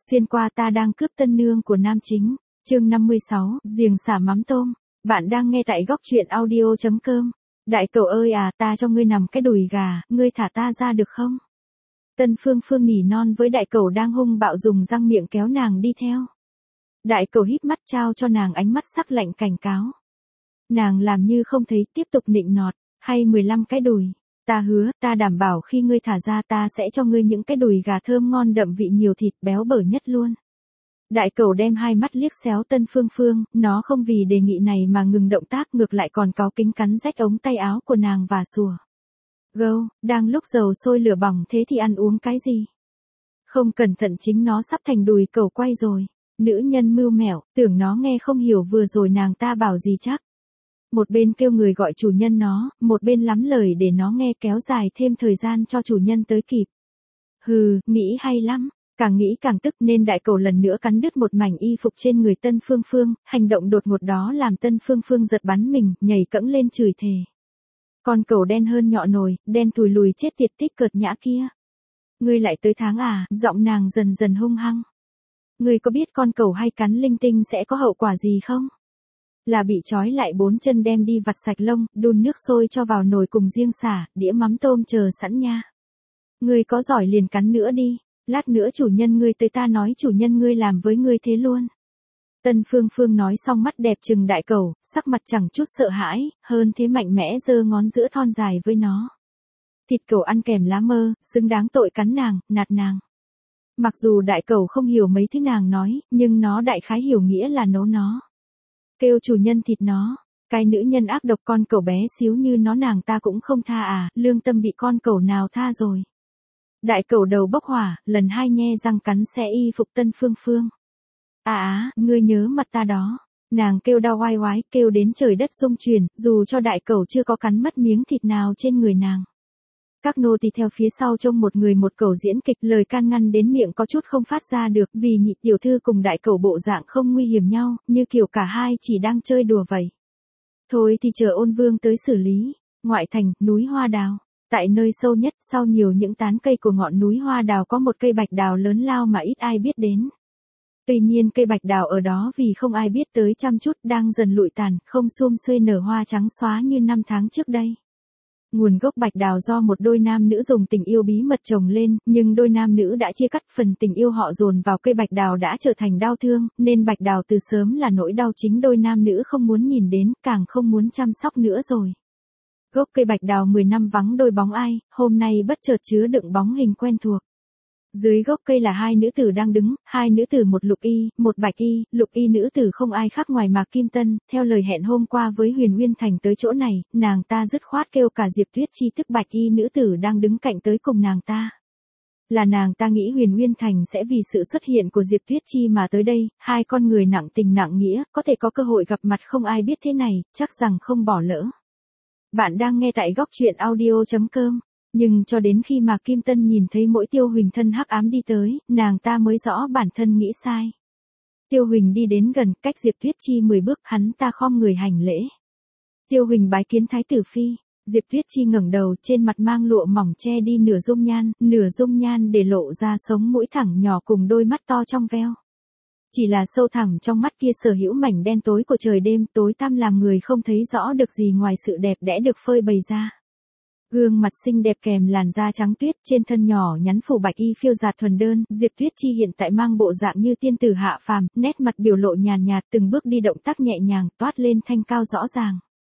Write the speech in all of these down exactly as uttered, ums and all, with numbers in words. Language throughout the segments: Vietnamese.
Xuyên qua ta đang cướp tân nương của nam chính. Chương năm mươi sáu, giềng xả mắm tôm. Bạn đang nghe tại góc truyện audio chấm com. Đại cẩu ơi à, ta cho ngươi nằm cái đùi gà, ngươi thả ta ra được không? Tân Phương Phương nỉ non với đại cẩu đang hung bạo dùng răng miệng kéo nàng đi theo. Đại cẩu híp mắt trao cho nàng ánh mắt sắc lạnh cảnh cáo. Nàng làm như không thấy, tiếp tục nịnh nọt, hay mười lăm cái đùi. Ta hứa, ta đảm bảo khi ngươi thả ra ta sẽ cho ngươi những cái đùi gà thơm ngon đậm vị nhiều thịt béo bở nhất luôn. Đại cẩu đem hai mắt liếc xéo Tân Phương Phương, nó không vì đề nghị này mà ngừng động tác, ngược lại còn cáu kính cắn rách ống tay áo của nàng và sủa. Gâu, đang lúc dầu sôi lửa bỏng thế thì ăn uống cái gì? Không cẩn thận chính nó sắp thành đùi cẩu quay rồi. Nữ nhân mưu mẹo, tưởng nó nghe không hiểu vừa rồi nàng ta bảo gì chắc. Một bên kêu người gọi chủ nhân nó, một bên lắm lời để nó nghe kéo dài thêm thời gian cho chủ nhân tới kịp. Hừ, nghĩ hay lắm. Càng nghĩ càng tức nên đại cẩu lần nữa cắn đứt một mảnh y phục trên người Tân Phương Phương, hành động đột ngột đó làm Tân Phương Phương giật bắn mình, nhảy cẫng lên chửi thề. Con cẩu đen hơn nhọ nồi, đen thùi lùi chết tiệt tích cợt nhã kia. Ngươi lại tới tháng à, giọng nàng dần dần hung hăng. Ngươi có biết con cẩu hay cắn linh tinh sẽ có hậu quả gì không? Là bị trói lại bốn chân đem đi vặt sạch lông, đun nước sôi cho vào nồi cùng riêng xả, đĩa mắm tôm chờ sẵn nha. Ngươi có giỏi liền cắn nữa đi. Lát nữa chủ nhân ngươi tới ta nói chủ nhân ngươi làm với ngươi thế luôn. Tân Phương Phương nói xong mắt đẹp trừng đại cẩu, sắc mặt chẳng chút sợ hãi, hơn thế mạnh mẽ giơ ngón giữa thon dài với nó. Thịt cẩu ăn kèm lá mơ, xứng đáng tội cắn nàng, nạt nàng. Mặc dù đại cẩu không hiểu mấy thứ nàng nói, nhưng nó đại khái hiểu nghĩa là nấu nó. Kêu chủ nhân thịt nó, cái nữ nhân ác độc con cẩu bé xíu như nó nàng ta cũng không tha à, lương tâm bị con cẩu nào tha rồi. Đại cẩu đầu bốc hỏa, lần hai nhe răng cắn xé y phục Tân Phương Phương. À á, ngươi nhớ mặt ta đó. Nàng kêu đau oai oái, kêu đến trời đất rung chuyển, dù cho đại cẩu chưa có cắn mất miếng thịt nào trên người nàng. Các nô tỳ theo phía sau trông một người một cẩu diễn kịch, lời can ngăn đến miệng có chút không phát ra được, vì nhị tiểu thư cùng đại cẩu bộ dạng không nguy hiểm nhau, như kiểu cả hai chỉ đang chơi đùa vậy. Thôi thì chờ Ôn Vương tới xử lý. Ngoại thành, núi Hoa Đào. Tại nơi sâu nhất, sau nhiều những tán cây của ngọn núi Hoa Đào có một cây bạch đào lớn lao mà ít ai biết đến. Tuy nhiên cây bạch đào ở đó vì không ai biết tới chăm chút đang dần lụi tàn, không sum xuê nở hoa trắng xóa như năm tháng trước đây. Nguồn gốc bạch đào do một đôi nam nữ dùng tình yêu bí mật trồng lên, nhưng đôi nam nữ đã chia cắt, phần tình yêu họ dồn vào cây bạch đào đã trở thành đau thương, nên bạch đào từ sớm là nỗi đau chính đôi nam nữ không muốn nhìn đến, càng không muốn chăm sóc nữa rồi. Gốc cây bạch đào mười năm vắng đôi bóng ai, hôm nay bất chợt chứa đựng bóng hình quen thuộc. Dưới gốc cây là hai nữ tử đang đứng, hai nữ tử một lục y, một bạch y, lục y nữ tử không ai khác ngoài Mạc Kim Tân, theo lời hẹn hôm qua với Huyền Nguyên Thành tới chỗ này, nàng ta dứt khoát kêu cả Diệp Tuyết Chi tức bạch y nữ tử đang đứng cạnh tới cùng nàng ta. Là nàng ta nghĩ Huyền Nguyên Thành sẽ vì sự xuất hiện của Diệp Tuyết Chi mà tới đây, hai con người nặng tình nặng nghĩa, có thể có cơ hội gặp mặt không ai biết thế này, chắc rằng không bỏ lỡ. Bạn đang nghe tại góc truyện audio chấm com. Nhưng cho đến khi Mạc Kim Tân nhìn thấy mỗi Tiêu Huỳnh thân hắc ám đi tới, nàng ta mới rõ bản thân nghĩ sai. Tiêu Huỳnh đi đến gần, cách Diệp Tuyết Chi mười bước, hắn ta khom người hành lễ. Tiêu Huỳnh bái kiến Thái tử phi. Diệp Tuyết Chi ngẩng đầu, trên mặt mang lụa mỏng che đi nửa dung nhan, nửa dung nhan để lộ ra sống mũi thẳng nhỏ cùng đôi mắt to trong veo. Chỉ là sâu thẳm trong mắt kia sở hữu mảnh đen tối của trời đêm, tối tăm làm người không thấy rõ được gì ngoài sự đẹp đẽ được phơi bày ra. Gương mặt xinh đẹp kèm làn da trắng tuyết, trên thân nhỏ nhắn phủ bạch y phiêu dạt thuần đơn, Diệp Tuyết Chi hiện tại mang bộ dạng như tiên tử hạ phàm, nét mặt biểu lộ nhàn nhạt, từng bước đi động tác nhẹ nhàng, toát lên thanh cao rõ ràng.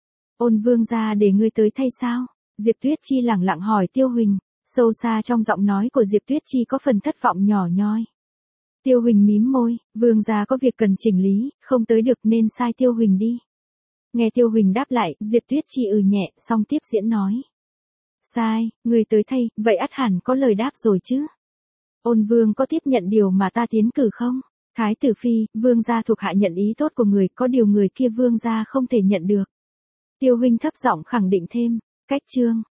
Ôn Vương gia để ngươi tới thay sao? Diệp Tuyết Chi lẳng lặng hỏi Tiêu Huỳnh, sâu xa trong giọng nói của Diệp Tuyết Chi có phần thất vọng nhỏ nhoi. Tiêu Huỳnh mím môi, Vương gia có việc cần chỉnh lý, không tới được nên sai Tiêu Huỳnh đi. Nghe Tiêu Huỳnh đáp lại, Diệp Tuyết Chi ừ nhẹ, xong tiếp diễn nói. Sai, người tới thay, vậy ắt hẳn có lời đáp rồi chứ. Ôn Vương có tiếp nhận điều mà ta tiến cử không? Thái tử phi, Vương gia thuộc hạ nhận ý tốt của người, có điều người kia Vương gia không thể nhận được. Tiêu huynh thấp giọng khẳng định thêm, cách chương.